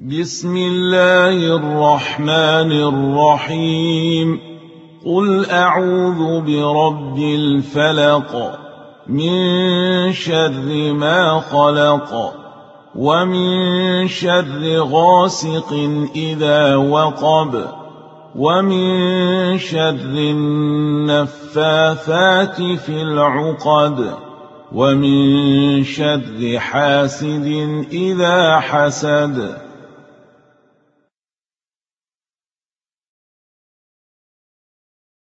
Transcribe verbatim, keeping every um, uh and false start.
بسم الله الرحمن الرحيم. قل أعوذ برب الفلق من شر ما خلق ومن شر غاسق إذا وقب ومن شر النفاثات في العقد ومن شر حاسد إذا حسد.